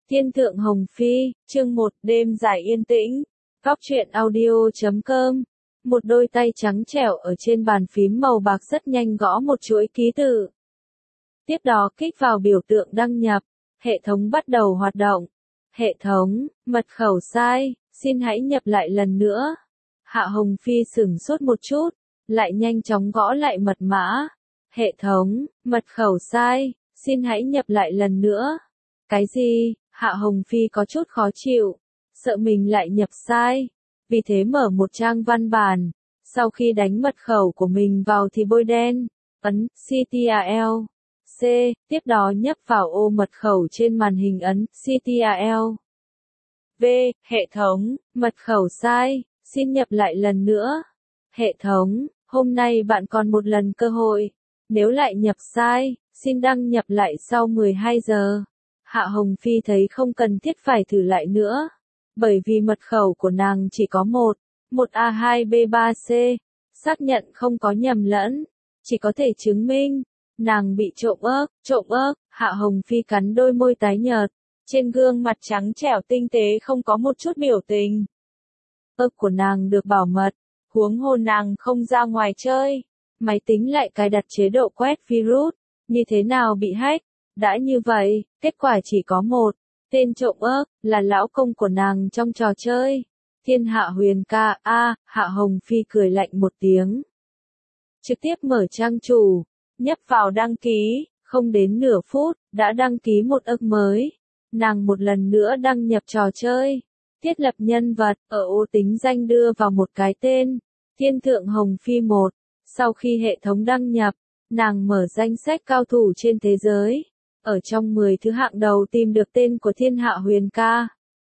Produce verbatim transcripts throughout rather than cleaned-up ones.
Thiên thượng Hồng Phi, chương một, đêm dài yên tĩnh. Góc truyện audio chấm com. Một đôi tay trắng trẻo ở trên bàn phím màu bạc rất nhanh gõ một chuỗi ký tự. Tiếp đó kích vào biểu tượng đăng nhập. Hệ thống bắt đầu hoạt động. Hệ thống, mật khẩu sai, xin hãy nhập lại lần nữa. Hạ Hồng Phi sửng sốt một chút, lại nhanh chóng gõ lại mật mã. Hệ thống, mật khẩu sai, xin hãy nhập lại lần nữa. Cái gì? Hạ Hồng Phi có chút khó chịu, sợ mình lại nhập sai, vì thế mở một trang văn bản, sau khi đánh mật khẩu của mình vào thì bôi đen, ấn Ctrl C, tiếp đó nhấp vào ô mật khẩu trên màn hình ấn Ctrl V, hệ thống, mật khẩu sai, xin nhập lại lần nữa. Hệ thống, hôm nay bạn còn một lần cơ hội, nếu lại nhập sai, xin đăng nhập lại sau mười hai giờ. Hạ Hồng Phi thấy không cần thiết phải thử lại nữa, bởi vì mật khẩu của nàng chỉ có một, một A hai B ba C, xác nhận không có nhầm lẫn, chỉ có thể chứng minh, nàng bị trộm ớt, trộm ớt. Hạ Hồng Phi cắn đôi môi tái nhợt, trên gương mặt trắng trẻo tinh tế không có một chút biểu tình. Ớt của nàng được bảo mật, huống hồ nàng không ra ngoài chơi, máy tính lại cài đặt chế độ quét virus, như thế nào bị hack. Đã như vậy, kết quả chỉ có một, tên trộm ớt, là lão công của nàng trong trò chơi. Thiên Hạ Huyền ca, a, Hạ Hồng Phi cười lạnh một tiếng. Trực tiếp mở trang chủ, nhấp vào đăng ký, không đến nửa phút, đã đăng ký một ức mới. Nàng một lần nữa đăng nhập trò chơi, thiết lập nhân vật, ở ô tính danh đưa vào một cái tên, Thiên Thượng Hồng Phi một. Sau khi hệ thống đăng nhập, nàng mở danh sách cao thủ trên thế giới. Ở trong mười thứ hạng đầu tìm được tên của Thiên Hạ Huyền ca.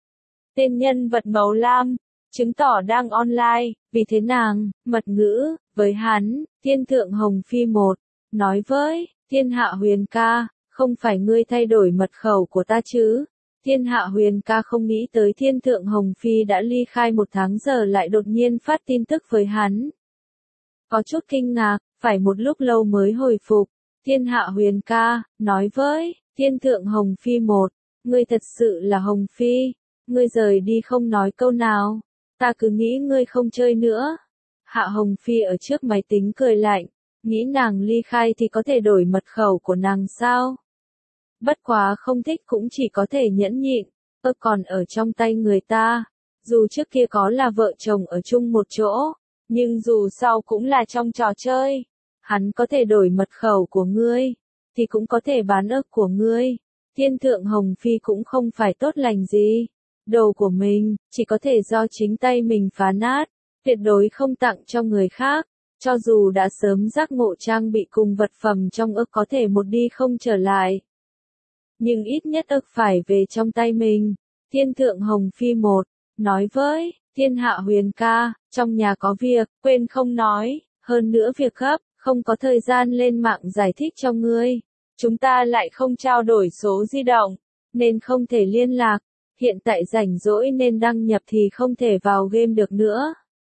Tên nhân vật màu lam, chứng tỏ đang online, vì thế nàng, mật ngữ, với hắn, Thiên Thượng Hồng Phi một, nói với, Thiên Hạ Huyền ca, không phải ngươi thay đổi mật khẩu của ta chứ? Thiên Hạ Huyền ca không nghĩ tới Thiên Thượng Hồng Phi đã ly khai một tháng giờ lại đột nhiên phát tin tức với hắn. Có chút kinh ngạc, phải một lúc lâu mới hồi phục. Thiên Hạ Huyền ca, nói với, Thiên Thượng Hồng Phi một, ngươi thật sự là Hồng Phi, ngươi rời đi không nói câu nào, ta cứ nghĩ ngươi không chơi nữa. Hạ Hồng Phi ở trước máy tính cười lạnh, nghĩ nàng ly khai thì có thể đổi mật khẩu của nàng sao? Bất quá không thích cũng chỉ có thể nhẫn nhịn, ơ còn ở trong tay người ta, dù trước kia có là vợ chồng ở chung một chỗ, nhưng dù sau cũng là trong trò chơi. Hắn có thể đổi mật khẩu của ngươi, thì cũng có thể bán ớt của ngươi. Thiên Thượng Hồng Phi cũng không phải tốt lành gì. Đồ của mình, chỉ có thể do chính tay mình phá nát, tuyệt đối không tặng cho người khác. Cho dù đã sớm giác ngộ trang bị cùng vật phẩm trong ớt có thể một đi không trở lại. Nhưng ít nhất ớt phải về trong tay mình. Thiên Thượng Hồng Phi một, nói với, Thiên Hạ Huyền ca, trong nhà có việc, quên không nói, hơn nữa việc gấp. Không có thời gian lên mạng giải thích cho ngươi. Chúng ta lại không trao đổi số di động, nên không thể liên lạc. Hiện tại rảnh rỗi nên đăng nhập thì không thể vào game được nữa.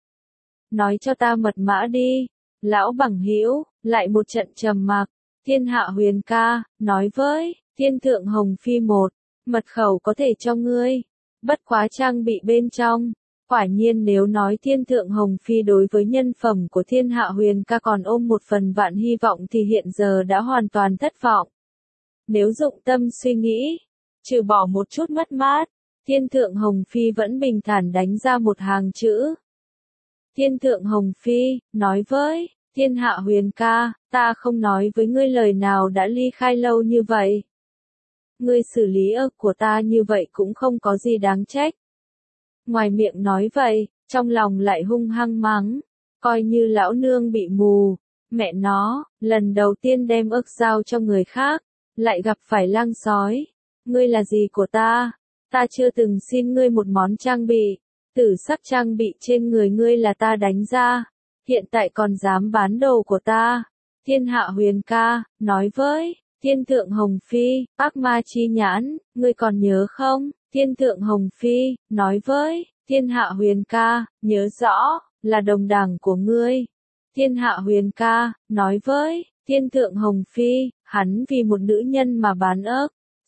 Nói cho ta mật mã đi. Lão bằng hữu, lại một trận trầm mặc. Thiên Hạ Huyền ca, nói với, Thiên Thượng Hồng Phi một, mật khẩu có thể cho ngươi. Bất quá trang bị bên trong. Quả nhiên nếu nói Thiên Thượng Hồng Phi đối với nhân phẩm của Thiên Hạ Huyền ca còn ôm một phần vạn hy vọng thì hiện giờ đã hoàn toàn thất vọng. Nếu dụng tâm suy nghĩ, trừ bỏ một chút mất mát, Thiên Thượng Hồng Phi vẫn bình thản đánh ra một hàng chữ. Thiên Thượng Hồng Phi, nói với, Thiên Hạ Huyền ca, ta không nói với ngươi lời nào đã ly khai lâu như vậy. Ngươi xử lý ớt của ta như vậy cũng không có gì đáng trách. Ngoài miệng nói vậy, trong lòng lại hung hăng mắng, coi như lão nương bị mù, mẹ nó, lần đầu tiên đem ớt giao cho người khác, lại gặp phải lang sói, ngươi là gì của ta, ta chưa từng xin ngươi một món trang bị, tử sắc trang bị trên người ngươi là ta đánh ra, hiện tại còn dám bán đồ của ta. Thiên Hạ Huyền ca, nói với, Thiên Thượng Hồng Phi, ác ma chi nhãn, ngươi còn nhớ không? Thiên Thượng Hồng Phi, nói với, Thiên Hạ Huyền ca, nhớ rõ, là đồng đảng của ngươi. Thiên Hạ Huyền ca, nói với, Thiên Thượng Hồng Phi, hắn vì một nữ nhân mà bán ớt,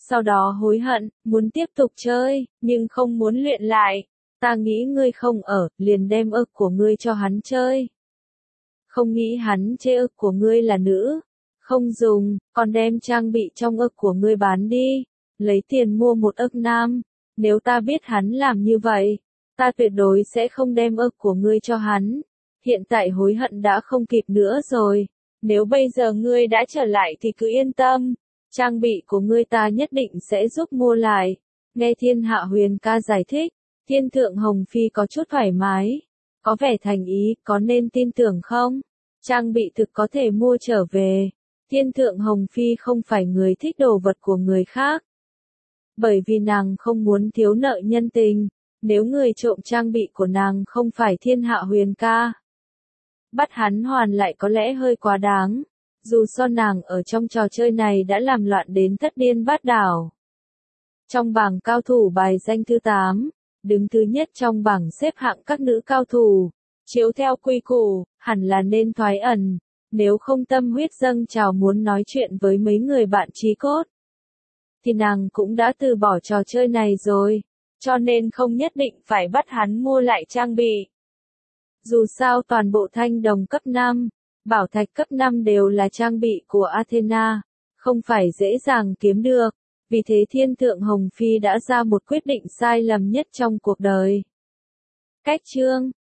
sau đó hối hận, muốn tiếp tục chơi, nhưng không muốn luyện lại. Ta nghĩ ngươi không ở, liền đem ức của ngươi cho hắn chơi. Không nghĩ hắn chê ức của ngươi là nữ. Không dùng, còn đem trang bị trong ức của ngươi bán đi. Lấy tiền mua một ức nam. Nếu ta biết hắn làm như vậy, ta tuyệt đối sẽ không đem ức của ngươi cho hắn. Hiện tại hối hận đã không kịp nữa rồi. Nếu bây giờ ngươi đã trở lại thì cứ yên tâm. Trang bị của ngươi ta nhất định sẽ giúp mua lại. Nghe Thiên Hạ Huyền ca giải thích, Thiên Thượng Hồng Phi có chút thoải mái. Có vẻ thành ý, có nên tin tưởng không? Trang bị thực có thể mua trở về. Thiên Thượng Hồng Phi không phải người thích đồ vật của người khác. Bởi vì nàng không muốn thiếu nợ nhân tình. Nếu người trộm trang bị của nàng không phải Thiên Hạ Huyền ca, bắt hắn hoàn lại có lẽ hơi quá đáng. Dù sao nàng ở trong trò chơi này đã làm loạn đến thất điên bát đảo. Trong bảng cao thủ bài danh thứ tám, đứng thứ nhất trong bảng xếp hạng các nữ cao thủ. Chiếu theo quy củ, hẳn là nên thoái ẩn. Nếu không tâm huyết dâng trào muốn nói chuyện với mấy người bạn chí cốt, thì nàng cũng đã từ bỏ trò chơi này rồi. Cho nên không nhất định phải bắt hắn mua lại trang bị. Dù sao toàn bộ thanh đồng cấp năm, bảo thạch cấp năm đều là trang bị của Athena, không phải dễ dàng kiếm được. Vì thế Thiên Thượng Hồng Phi đã ra một quyết định sai lầm nhất trong cuộc đời. Cách chương